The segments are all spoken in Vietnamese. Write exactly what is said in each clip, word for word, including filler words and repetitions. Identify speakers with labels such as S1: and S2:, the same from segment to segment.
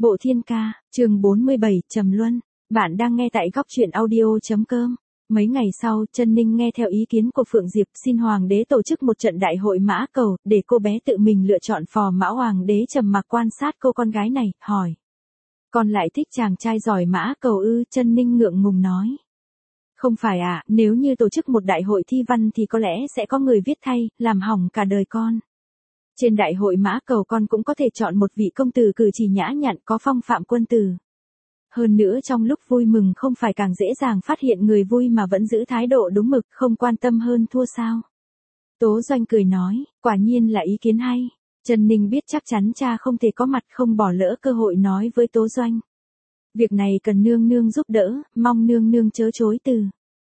S1: Bộ Thiên Ca, chương bốn mươi bảy, Trầm Luân. Bạn đang nghe tại góc truyện audio.com. Mấy ngày sau, Trân Ninh nghe theo ý kiến của Phượng Diệp xin Hoàng đế tổ chức một trận đại hội mã cầu, để cô bé tự mình lựa chọn phò mã. Hoàng đế trầm mặc quan sát cô con gái này, hỏi. Con lại thích chàng trai giỏi mã cầu ư? Trân Ninh ngượng ngùng nói. Không phải ạ, à, nếu như tổ chức một đại hội thi văn thì có lẽ sẽ có người viết thay, làm hỏng cả đời con. Trên đại hội mã cầu con cũng có thể chọn một vị công tử cử chỉ nhã nhặn có phong phạm quân tử. Hơn nữa trong lúc vui mừng không phải càng dễ dàng phát hiện người vui mà vẫn giữ thái độ đúng mực, không quan tâm hơn thua sao? Tố Doanh cười nói, quả nhiên là ý kiến hay. Trân Ninh biết chắc chắn cha không thể có mặt, không bỏ lỡ cơ hội nói với Tố Doanh. Việc này cần nương nương giúp đỡ, mong nương nương chớ chối từ.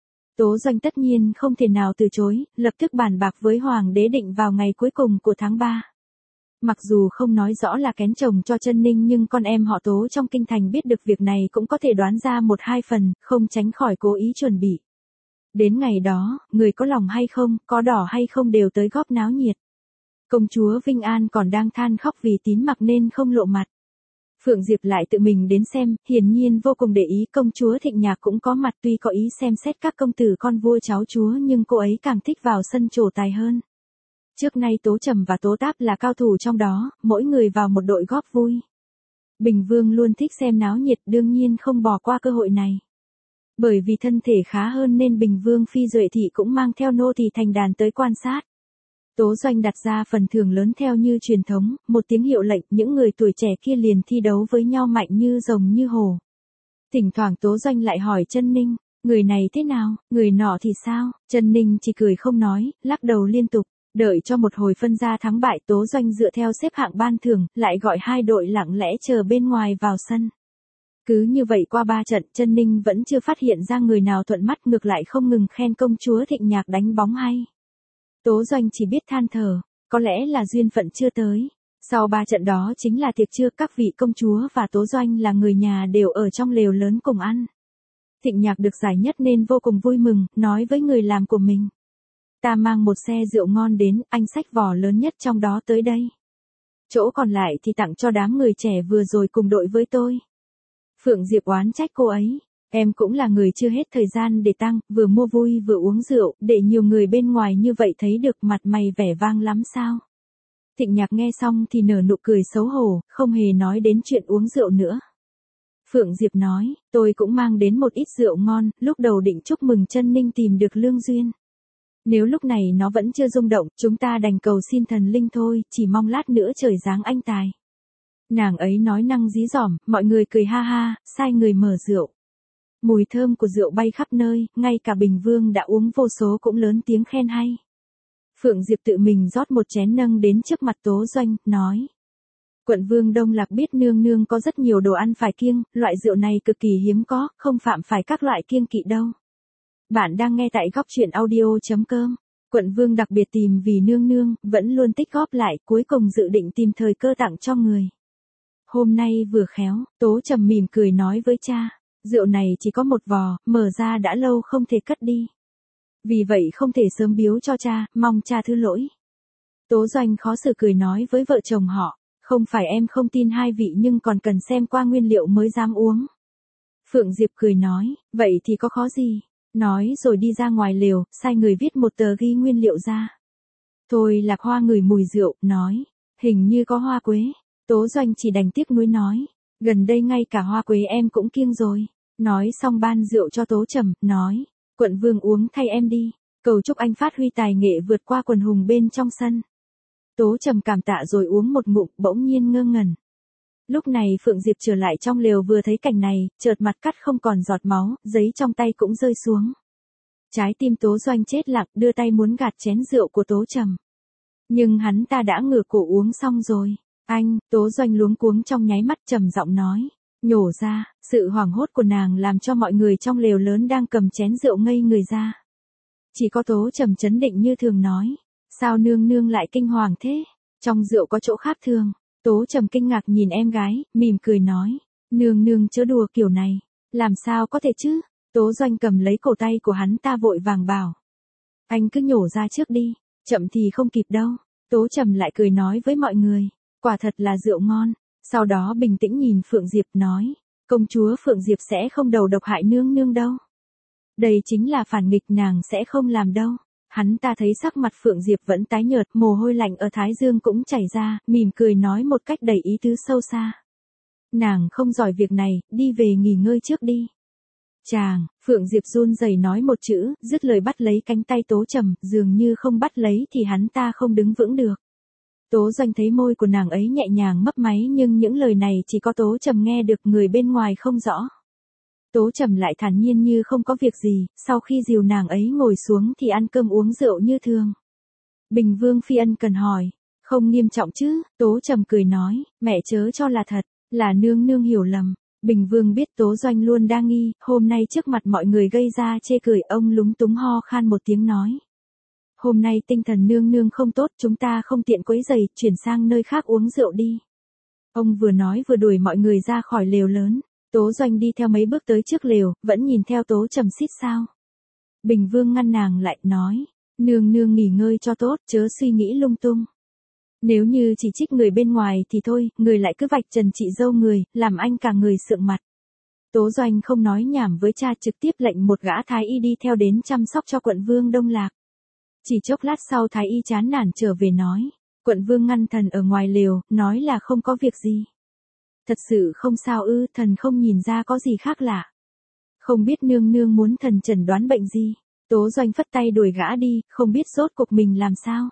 S1: Tố Doanh tất nhiên không thể nào từ chối, lập tức bàn bạc với Hoàng đế định vào ngày cuối cùng của tháng ba. Mặc dù không nói rõ là kén chồng cho Trân Ninh nhưng con em họ Tố trong kinh thành biết được việc này cũng có thể đoán ra một hai phần, không tránh khỏi cố ý chuẩn bị. Đến ngày đó, người có lòng hay không, có đỏ hay không đều tới góp náo nhiệt. Công chúa Vinh An còn đang than khóc vì Tín Mặc nên không lộ mặt. Phượng Diệp lại tự mình đến xem, hiển nhiên vô cùng để ý. Công chúa Thịnh Nhạc cũng có mặt, tuy có ý xem xét các công tử con vua cháu chúa nhưng cô ấy càng thích vào sân trổ tài hơn. Trước nay Tố Trầm và Tố Táp là cao thủ trong đó, mỗi người vào một đội góp vui. Bình Vương luôn thích xem náo nhiệt, đương nhiên không bỏ qua cơ hội này. Bởi vì thân thể khá hơn nên Bình Vương Phi Duệ Thị cũng mang theo nô tỳ thành đàn tới quan sát. Tố Doanh đặt ra phần thưởng lớn theo như truyền thống, một tiếng hiệu lệnh, những người tuổi trẻ kia liền thi đấu với nhau mạnh như rồng như hổ. Thỉnh thoảng Tố Doanh lại hỏi Trân Ninh, người này thế nào, người nọ thì sao? Trân Ninh chỉ cười không nói, lắc đầu liên tục. Đợi cho một hồi phân ra thắng bại, Tố Doanh dựa theo xếp hạng ban thưởng, lại gọi hai đội lặng lẽ chờ bên ngoài vào sân. Cứ như vậy qua ba trận, Trân Ninh vẫn chưa phát hiện ra người nào thuận mắt, ngược lại không ngừng khen công chúa Thịnh Nhạc đánh bóng hay. Tố Doanh chỉ biết than thở, có lẽ là duyên phận chưa tới. Sau ba trận đó chính là tiệc trưa, các vị công chúa và Tố Doanh là người nhà đều ở trong lều lớn cùng ăn. Thịnh Nhạc được giải nhất nên vô cùng vui mừng, nói với người làm của mình. Ta mang một xe rượu ngon đến, anh xách vỏ lớn nhất trong đó tới đây. Chỗ còn lại thì tặng cho đám người trẻ vừa rồi cùng đội với tôi. Phượng Diệp oán trách cô ấy. Em cũng là người chưa hết thời gian để tăng, vừa mua vui vừa uống rượu, để nhiều người bên ngoài như vậy thấy được mặt mày vẻ vang lắm sao. Thịnh Nhạc nghe xong thì nở nụ cười xấu hổ, không hề nói đến chuyện uống rượu nữa. Phượng Diệp nói, tôi cũng mang đến một ít rượu ngon, lúc đầu định chúc mừng Trân Ninh tìm được lương duyên. Nếu lúc này nó vẫn chưa rung động, chúng ta đành cầu xin thần linh thôi, chỉ mong lát nữa trời giáng anh tài. Nàng ấy nói năng dí dỏm, mọi người cười ha ha, sai người mở rượu. Mùi thơm của rượu bay khắp nơi, ngay cả Bình Vương đã uống vô số cũng lớn tiếng khen hay. Phượng Diệp tự mình rót một chén nâng đến trước mặt Tố Doanh, nói. Quận Vương Đông Lạc biết nương nương có rất nhiều đồ ăn phải kiêng, loại rượu này cực kỳ hiếm có, không phạm phải các loại kiêng kỵ đâu. Bạn đang nghe tại góc truyện audio.com. Quận Vương đặc biệt tìm vì nương nương, vẫn luôn tích góp lại, cuối cùng dự định tìm thời cơ tặng cho người. Hôm nay vừa khéo, Tố Trầm mỉm cười nói với cha. Rượu này chỉ có một vò, mở ra đã lâu không thể cất đi. Vì vậy không thể sớm biếu cho cha, mong cha thứ lỗi. Tố Doanh khó xử cười nói với vợ chồng họ, không phải em không tin hai vị nhưng còn cần xem qua nguyên liệu mới dám uống. Phượng Diệp cười nói, vậy thì có khó gì. Nói rồi đi ra ngoài lều, sai người viết một tờ ghi nguyên liệu ra. Thôi Lạc Hoa ngửi mùi rượu, nói, hình như có hoa quế. Tố Doanh chỉ đành tiếc nuối nói, gần đây ngay cả hoa quế em cũng kiêng rồi. Nói xong ban rượu cho Tố Trầm, nói, quận Vương uống thay em đi, cầu chúc anh phát huy tài nghệ vượt qua quần hùng bên trong sân. Tố Trầm cảm tạ rồi uống một ngụm, bỗng nhiên ngơ ngẩn. Lúc này Phượng Diệp trở lại trong lều vừa thấy cảnh này, chợt mặt cắt không còn giọt máu, giấy trong tay cũng rơi xuống. Trái tim Tố Doanh chết lặng, đưa tay muốn gạt chén rượu của Tố Trầm. Nhưng hắn ta đã ngửa cổ uống xong rồi. Anh, Tố Doanh luống cuống trong nháy mắt, trầm giọng nói. Nhổ ra, sự hoảng hốt của nàng làm cho mọi người trong lều lớn đang cầm chén rượu ngây người ra. Chỉ có Tố Trầm trấn định như thường nói. Sao nương nương lại kinh hoàng thế? Trong rượu có chỗ khác thường. Tố Trầm kinh ngạc nhìn em gái, mỉm cười nói. Nương nương chớ đùa kiểu này. Làm sao có thể chứ? Tố Doanh cầm lấy cổ tay của hắn ta vội vàng bảo. Anh cứ nhổ ra trước đi, chậm thì không kịp đâu. Tố Trầm lại cười nói với mọi người. Quả thật là rượu ngon. Sau đó bình tĩnh nhìn Phượng Diệp nói, công chúa Phượng Diệp sẽ không đầu độc hại nương nương đâu. Đây chính là phản nghịch, nàng sẽ không làm đâu. Hắn ta thấy sắc mặt Phượng Diệp vẫn tái nhợt, mồ hôi lạnh ở thái dương cũng chảy ra, mỉm cười nói một cách đầy ý tứ sâu xa. Nàng không giỏi việc này, đi về nghỉ ngơi trước đi. Chàng, Phượng Diệp run rẩy nói một chữ, dứt lời bắt lấy cánh tay Tố Trầm, dường như không bắt lấy thì hắn ta không đứng vững được. Tố Doanh thấy môi của nàng ấy nhẹ nhàng mấp máy nhưng những lời này chỉ có Tố Trầm nghe được, người bên ngoài không rõ. Tố Trầm lại thản nhiên như không có việc gì, sau khi dìu nàng ấy ngồi xuống thì ăn cơm uống rượu như thường. Bình Vương phi ân cần hỏi, không nghiêm trọng chứ? Tố Trầm cười nói, mẹ chớ cho là thật, là nương nương hiểu lầm. Bình Vương biết Tố Doanh luôn đa nghi, hôm nay trước mặt mọi người gây ra chê cười, ông lúng túng ho khan một tiếng nói. Hôm nay tinh thần nương nương không tốt, chúng ta không tiện quấy rầy, chuyển sang nơi khác uống rượu đi. Ông vừa nói vừa đuổi mọi người ra khỏi lều lớn. Tố Doanh đi theo mấy bước tới trước lều, vẫn nhìn theo Tố Trầm xít sao. Bình Vương ngăn nàng lại, nói, nương nương nghỉ ngơi cho tốt, chớ suy nghĩ lung tung. Nếu như chỉ trích người bên ngoài thì thôi, người lại cứ vạch trần chị dâu người, làm anh cả người sượng mặt. Tố Doanh không nói nhảm với cha, trực tiếp lệnh một gã thái y đi theo đến chăm sóc cho quận vương Đông Lạc. Chỉ chốc lát sau thái y chán nản trở về nói, quận vương ngăn thần ở ngoài lều, nói là không có việc gì. Thật sự không sao ư? Thần không nhìn ra có gì khác lạ. Không biết nương nương muốn thần chẩn đoán bệnh gì? Tố Doanh phất tay đuổi gã đi, không biết rốt cuộc mình làm sao.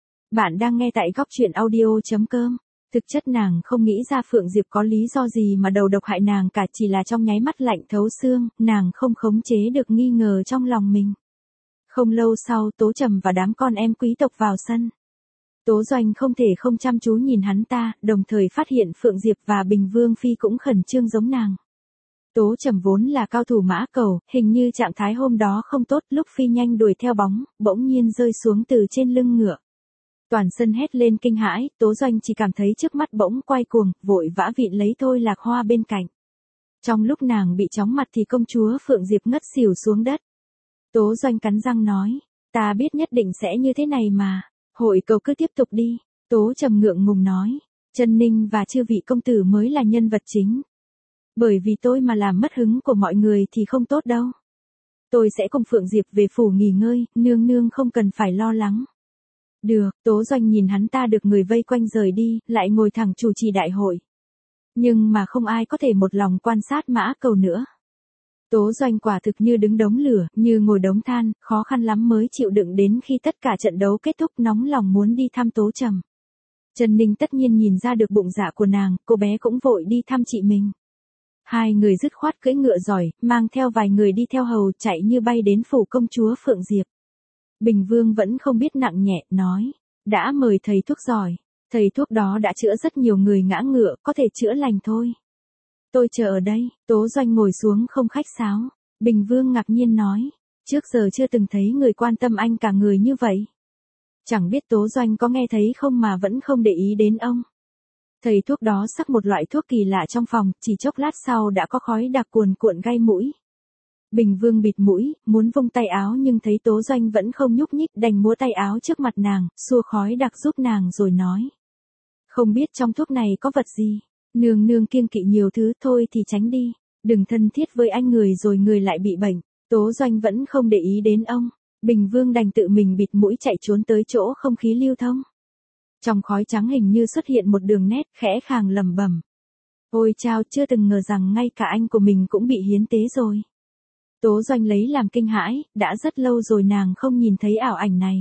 S1: Bạn đang nghe tại góc truyện audio.com. Thực chất nàng không nghĩ ra Phượng Diệp có lý do gì mà đầu độc hại nàng cả, chỉ là trong nháy mắt lạnh thấu xương, nàng không khống chế được nghi ngờ trong lòng mình. Không lâu sau, Tố Trầm và đám con em quý tộc vào sân. Tố Doanh không thể không chăm chú nhìn hắn ta, đồng thời phát hiện Phượng Diệp và Bình Vương phi cũng khẩn trương giống nàng. Tố Trầm vốn là cao thủ mã cầu, hình như trạng thái hôm đó không tốt, lúc phi nhanh đuổi theo bóng, bỗng nhiên rơi xuống từ trên lưng ngựa. Toàn sân hét lên kinh hãi, Tố Doanh chỉ cảm thấy trước mắt bỗng quay cuồng, vội vã vịn lấy Thôi Lạc Hoa bên cạnh. Trong lúc nàng bị chóng mặt thì công chúa Phượng Diệp ngất xỉu xuống đất. Tố Doanh cắn răng nói, ta biết nhất định sẽ như thế này mà. Hội cầu cứ tiếp tục đi. Tố Trầm ngượng ngùng nói, Trân Ninh và chư vị công tử mới là nhân vật chính. Bởi vì tôi mà làm mất hứng của mọi người thì không tốt đâu. Tôi sẽ cùng Phượng Diệp về phủ nghỉ ngơi, nương nương không cần phải lo lắng. Được, Tố Doanh nhìn hắn ta được người vây quanh rời đi, lại ngồi thẳng chủ trì đại hội. Nhưng mà không ai có thể một lòng quan sát mã cầu nữa. Tố Doanh quả thực như đứng đống lửa, như ngồi đống than, khó khăn lắm mới chịu đựng đến khi tất cả trận đấu kết thúc, nóng lòng muốn đi thăm Tố Trầm. Trần Ninh tất nhiên nhìn ra được bụng dạ của nàng, cô bé cũng vội đi thăm chị mình. Hai người dứt khoát cưỡi ngựa giỏi, mang theo vài người đi theo hầu, chạy như bay đến phủ công chúa Phượng Diệp. Bình Vương vẫn không biết nặng nhẹ, nói, đã mời thầy thuốc giỏi, thầy thuốc đó đã chữa rất nhiều người ngã ngựa, có thể chữa lành thôi. Tôi chờ ở đây. Tố Doanh ngồi xuống không khách sáo. Bình Vương ngạc nhiên nói, trước giờ chưa từng thấy người quan tâm anh cả người như vậy. Chẳng biết Tố Doanh có nghe thấy không mà vẫn không để ý đến ông. Thầy thuốc đó sắc một loại thuốc kỳ lạ trong phòng, chỉ chốc lát sau đã có khói đặc cuồn cuộn gai mũi. Bình Vương bịt mũi, muốn vung tay áo nhưng thấy Tố Doanh vẫn không nhúc nhích, đành múa tay áo trước mặt nàng, xua khói đặc giúp nàng rồi nói. Không biết trong thuốc này có vật gì. Nương nương kiêng kỵ nhiều thứ, thôi thì tránh đi, đừng thân thiết với anh người rồi người lại bị bệnh. Tố Doanh vẫn không để ý đến ông. Bình Vương đành tự mình bịt mũi chạy trốn tới chỗ không khí lưu thông. Trong khói trắng hình như xuất hiện một đường nét, khẽ khàng lẩm bẩm. Ôi chao, chưa từng ngờ rằng ngay cả anh của mình cũng bị hiến tế rồi. Tố Doanh lấy làm kinh hãi, đã rất lâu rồi nàng không nhìn thấy ảo ảnh này.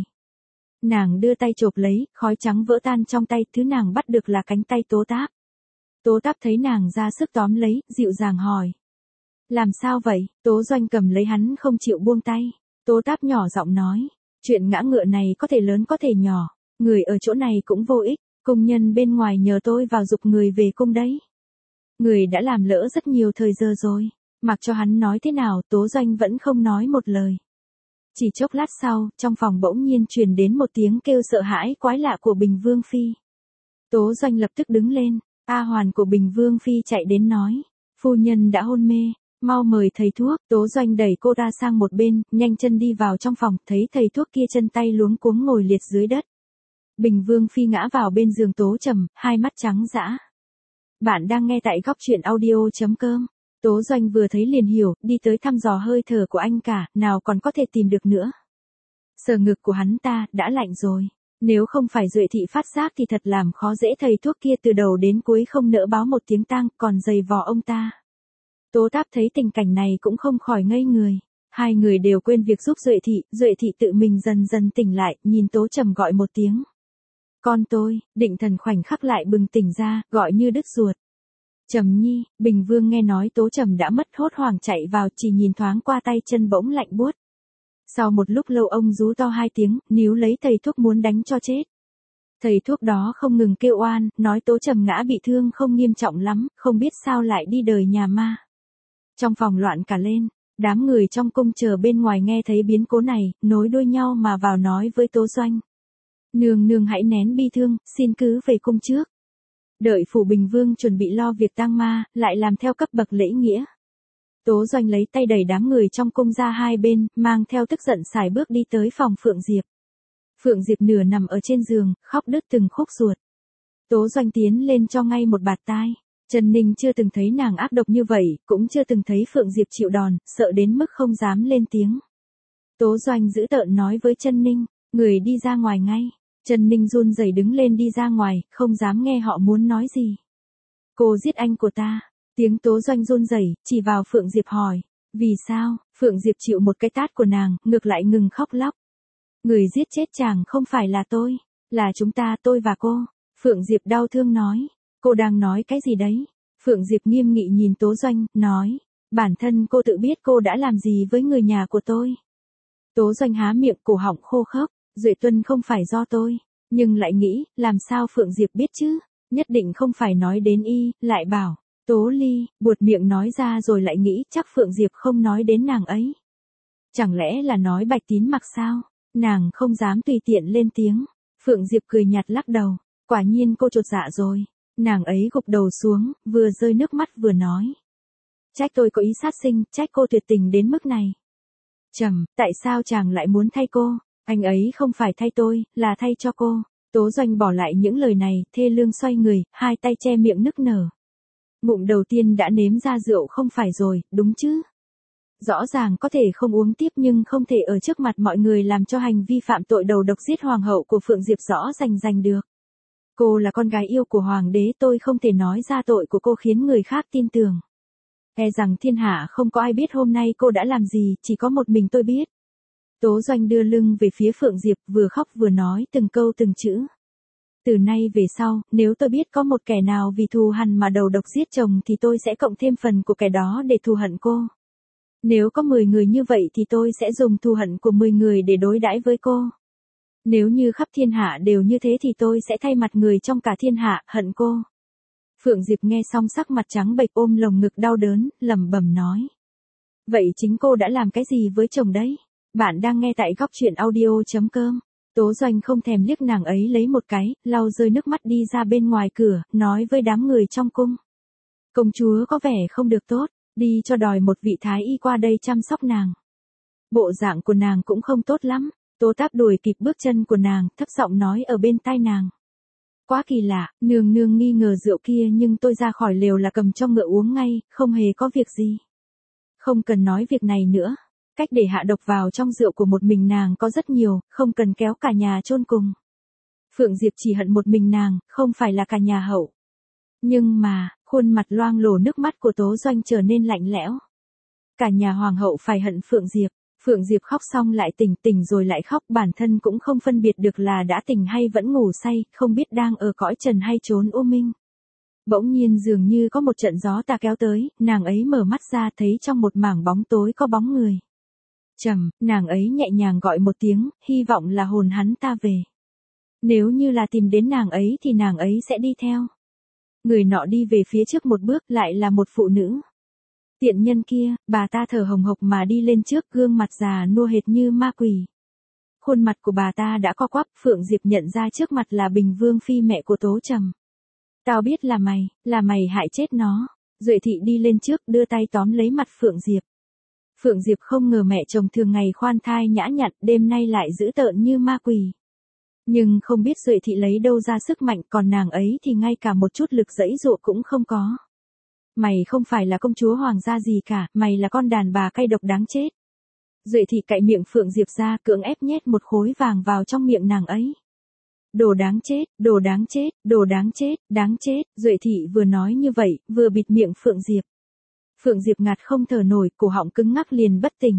S1: Nàng đưa tay chộp lấy, khói trắng vỡ tan trong tay, thứ nàng bắt được là cánh tay Tố Táp. Tố Táp thấy nàng ra sức tóm lấy, dịu dàng hỏi. Làm sao vậy? Tố Doanh cầm lấy hắn không chịu buông tay. Tố Táp nhỏ giọng nói. Chuyện ngã ngựa này có thể lớn có thể nhỏ. Người ở chỗ này cũng vô ích. Cung nhân bên ngoài nhờ tôi vào giục người về cung đấy. Người đã làm lỡ rất nhiều thời giờ rồi. Mặc cho hắn nói thế nào, Tố Doanh vẫn không nói một lời. Chỉ chốc lát sau, trong phòng bỗng nhiên truyền đến một tiếng kêu sợ hãi quái lạ của Bình Vương phi. Tố Doanh lập tức đứng lên. A Hoàn của Bình Vương phi chạy đến nói, phu nhân đã hôn mê, mau mời thầy thuốc. Tố Doanh đẩy cô ta sang một bên, nhanh chân đi vào trong phòng, thấy thầy thuốc kia chân tay luống cuống ngồi liệt dưới đất. Bình Vương phi ngã vào bên giường Tố Trầm, hai mắt trắng dã. Bạn đang nghe tại góc chuyện audio chấm com. Tố Doanh vừa thấy liền hiểu, đi tới thăm dò hơi thở của anh cả, nào còn có thể tìm được nữa. Sờ ngực của hắn ta, đã lạnh rồi. Nếu không phải Duệ thị phát giác thì thật làm khó dễ thầy thuốc kia từ đầu đến cuối không nỡ báo một tiếng tang, còn giày vò ông ta. Tố Táp thấy tình cảnh này cũng không khỏi ngây người. Hai người đều quên việc giúp Duệ thị, Duệ thị tự mình dần dần tỉnh lại, nhìn Tố Trầm gọi một tiếng. Con tôi, Định Thần khoảnh khắc lại bừng tỉnh ra, gọi như đứt ruột. Trầm Nhi, Bình Vương nghe nói Tố Trầm đã mất hốt hoảng chạy vào, chỉ nhìn thoáng qua tay chân bỗng lạnh buốt. Sau một lúc lâu ông rú to hai tiếng, níu lấy thầy thuốc muốn đánh cho chết. Thầy thuốc đó không ngừng kêu oan, nói Tố Trầm ngã bị thương không nghiêm trọng lắm, không biết sao lại đi đời nhà ma. Trong phòng loạn cả lên, đám người trong cung chờ bên ngoài nghe thấy biến cố này, nối đuôi nhau mà vào nói với Tố Doanh. Nương nương hãy nén bi thương, xin cứ về cung trước. Đợi phủ Bình Vương chuẩn bị lo việc tang ma, lại làm theo cấp bậc lễ nghĩa. Tố Doanh lấy tay đẩy đám người trong cung ra hai bên, mang theo tức giận sải bước đi tới phòng Phượng Diệp. Phượng Diệp nửa nằm ở trên giường, khóc đứt từng khúc ruột. Tố Doanh tiến lên cho ngay một bạt tai. Trần Ninh chưa từng thấy nàng ác độc như vậy, cũng chưa từng thấy Phượng Diệp chịu đòn, sợ đến mức không dám lên tiếng. Tố Doanh giữ tợn nói với Trần Ninh, người đi ra ngoài ngay. Trần Ninh run rẩy đứng lên đi ra ngoài, không dám nghe họ muốn nói gì. Cô giết anh của ta. Tiếng Tố Doanh run rẩy, chỉ vào Phượng Diệp hỏi. Vì sao? Phượng Diệp chịu một cái tát của nàng, ngược lại ngừng khóc lóc. Người giết chết chàng không phải là tôi, là chúng ta, tôi và cô. Phượng Diệp đau thương nói. Cô đang nói cái gì đấy? Phượng Diệp nghiêm nghị nhìn Tố Doanh, nói. Bản thân cô tự biết cô đã làm gì với người nhà của tôi. Tố Doanh há miệng, cổ họng khô khốc. Duệ Tuân không phải do tôi, nhưng lại nghĩ, làm sao Phượng Diệp biết chứ, nhất định không phải nói đến y, lại bảo, Tố Ly, buột miệng nói ra rồi lại nghĩ chắc Phượng Diệp không nói đến nàng ấy. Chẳng lẽ là nói Bạch Tín Mặc sao, nàng không dám tùy tiện lên tiếng, Phượng Diệp cười nhạt lắc đầu, quả nhiên cô chột dạ rồi, nàng ấy gục đầu xuống, vừa rơi nước mắt vừa nói. Trách tôi có ý sát sinh, trách cô tuyệt tình đến mức này. Trầm, tại sao chàng lại muốn thay cô? Anh ấy không phải thay tôi, là thay cho cô. Tố Doanh bỏ lại những lời này, thê lương xoay người, hai tay che miệng nức nở. Ngụm đầu tiên đã nếm ra rượu không phải rồi, đúng chứ? Rõ ràng có thể không uống tiếp nhưng không thể ở trước mặt mọi người làm cho hành vi phạm tội đầu độc giết hoàng hậu của Phượng Diệp rõ rành rành được. Cô là con gái yêu của hoàng đế, tôi không thể nói ra tội của cô khiến người khác tin tưởng. E rằng thiên hạ không có ai biết hôm nay cô đã làm gì, chỉ có một mình tôi biết. Tố Doanh đưa lưng về phía Phượng Diệp, vừa khóc vừa nói từng câu từng chữ. Từ nay về sau, nếu tôi biết có một kẻ nào vì thù hằn mà đầu độc giết chồng thì tôi sẽ cộng thêm phần của kẻ đó để thù hận cô. Nếu có mười người như vậy thì tôi sẽ dùng thù hận của mười người để đối đãi với cô. Nếu như khắp thiên hạ đều như thế thì tôi sẽ thay mặt người trong cả thiên hạ hận cô. Phượng Diệp nghe xong sắc mặt trắng bệch ôm lồng ngực đau đớn, lẩm bẩm nói. Vậy chính cô đã làm cái gì với chồng đấy? Bạn đang nghe tại góc chuyện audio chấm com. Tố Doanh không thèm liếc nàng ấy lấy một cái, lau rơi nước mắt đi ra bên ngoài cửa, nói với đám người trong cung. Công chúa có vẻ không được tốt, đi cho đòi một vị thái y qua đây chăm sóc nàng. Bộ dạng của nàng cũng không tốt lắm, Tố Táp đuổi kịp bước chân của nàng, thấp giọng nói ở bên tai nàng. Quá kỳ lạ, nương nương nghi ngờ rượu kia nhưng tôi ra khỏi lều là cầm cho ngựa uống ngay, không hề có việc gì. Không cần nói việc này nữa. Cách để hạ độc vào trong rượu của một mình nàng có rất nhiều, không cần kéo cả nhà chôn cùng. Phượng Diệp chỉ hận một mình nàng, không phải là cả nhà hậu. Nhưng mà, khuôn mặt loang lổ nước mắt của Tố Doanh trở nên lạnh lẽo. Cả nhà hoàng hậu phải hận Phượng Diệp. Phượng Diệp khóc xong lại tỉnh, tỉnh rồi lại khóc, bản thân cũng không phân biệt được là đã tỉnh hay vẫn ngủ say, không biết đang ở cõi trần hay trốn u minh. Bỗng nhiên dường như có một trận gió tà kéo tới, nàng ấy mở mắt ra thấy trong một mảng bóng tối có bóng người. Trầm, nàng ấy nhẹ nhàng gọi một tiếng, hy vọng là hồn hắn ta về. Nếu như là tìm đến nàng ấy thì nàng ấy sẽ đi theo. Người nọ đi về phía trước một bước, lại là một phụ nữ. Tiện nhân kia, bà ta thở hồng hộc mà đi lên trước, gương mặt già nua hệt như ma quỷ. Khuôn mặt của bà ta đã co quắp, Phượng Diệp nhận ra trước mặt là Bình Vương phi mẹ của Tố Trầm. Tao biết là mày, là mày hại chết nó. Duệ thị đi lên trước, đưa tay tóm lấy mặt Phượng Diệp. Phượng Diệp không ngờ mẹ chồng thường ngày khoan thai nhã nhặn, đêm nay lại dữ tợn như ma quỷ. Nhưng không biết Duệ thị lấy đâu ra sức mạnh, còn nàng ấy thì ngay cả một chút lực giãy giụa cũng không có. Mày không phải là công chúa hoàng gia gì cả, mày là con đàn bà cay độc đáng chết. Duệ thị cạy miệng Phượng Diệp ra, cưỡng ép nhét một khối vàng vào trong miệng nàng ấy. Đồ đáng chết, đồ đáng chết, đồ đáng chết, đáng chết, Duệ thị vừa nói như vậy, vừa bịt miệng Phượng Diệp. Phượng Diệp ngạt không thở nổi, cổ họng cứng ngắc liền bất tỉnh.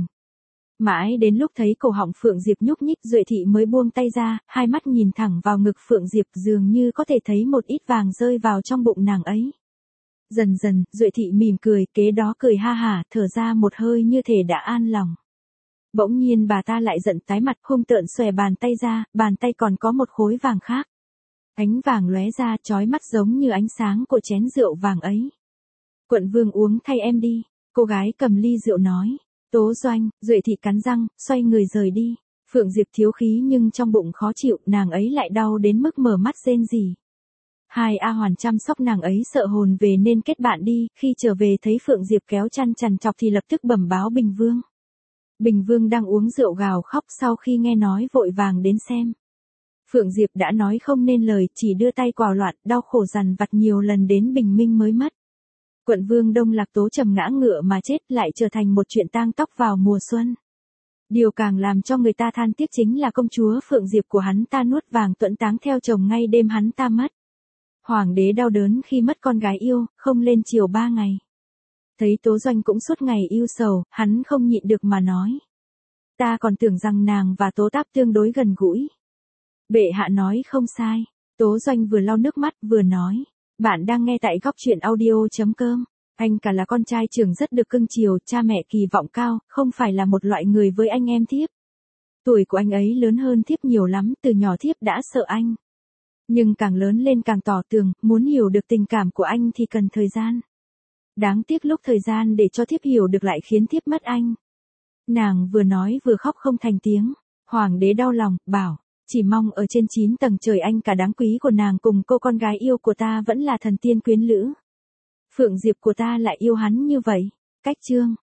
S1: Mãi đến lúc thấy cổ họng Phượng Diệp nhúc nhích, Duệ thị mới buông tay ra, hai mắt nhìn thẳng vào ngực Phượng Diệp, dường như có thể thấy một ít vàng rơi vào trong bụng nàng ấy. Dần dần, Duệ thị mỉm cười, kế đó cười ha hả, thở ra một hơi như thể đã an lòng. Bỗng nhiên bà ta lại giận tái mặt, hung tợn xòe bàn tay ra, bàn tay còn có một khối vàng khác. Ánh vàng lóe ra, chói mắt giống như ánh sáng của chén rượu vàng ấy. Quận vương uống thay em đi, cô gái cầm ly rượu nói. Tố Doanh, Duệ thị cắn răng, xoay người rời đi. Phượng Diệp thiếu khí nhưng trong bụng khó chịu, nàng ấy lại đau đến mức mở mắt rên rỉ. Hai A Hoàn chăm sóc nàng ấy sợ hồn về nên kết bạn đi, khi trở về thấy Phượng Diệp kéo chăn chằn chọc thì lập tức bẩm báo Bình Vương. Bình Vương đang uống rượu gào khóc, sau khi nghe nói vội vàng đến xem. Phượng Diệp đã nói không nên lời, chỉ đưa tay quào loạn, đau khổ dằn vặt nhiều lần đến bình minh mới mất. Quận vương Đông Lạc Tố trầm ngã ngựa mà chết, lại trở thành một chuyện tang tóc vào mùa xuân. Điều càng làm cho người ta than tiếc chính là công chúa Phượng Diệp của hắn ta nuốt vàng tuẫn táng theo chồng ngay đêm hắn ta mất. Hoàng đế đau đớn khi mất con gái yêu, không lên chiều ba ngày. Thấy Tố Doanh cũng suốt ngày yêu sầu, hắn không nhịn được mà nói. Ta còn tưởng rằng nàng và Tố Táp tương đối gần gũi. Bệ hạ nói không sai. Tố Doanh vừa lau nước mắt vừa nói. Bạn đang nghe tại góc truyện audio chấm com. Anh cả là con trai trưởng rất được cưng chiều, cha mẹ kỳ vọng cao, không phải là một loại người với anh em thiếp. Tuổi của anh ấy lớn hơn thiếp nhiều lắm, từ nhỏ thiếp đã sợ anh. Nhưng càng lớn lên càng tỏ tường, muốn hiểu được tình cảm của anh thì cần thời gian. Đáng tiếc lúc thời gian để cho thiếp hiểu được lại khiến thiếp mất anh. Nàng vừa nói vừa khóc không thành tiếng. Hoàng đế đau lòng, bảo, chỉ mong ở trên chín tầng trời anh cả đáng quý của nàng cùng cô con gái yêu của ta vẫn là thần tiên quyến lữ. Phượng Diệp của ta lại yêu hắn như vậy. Cách chương.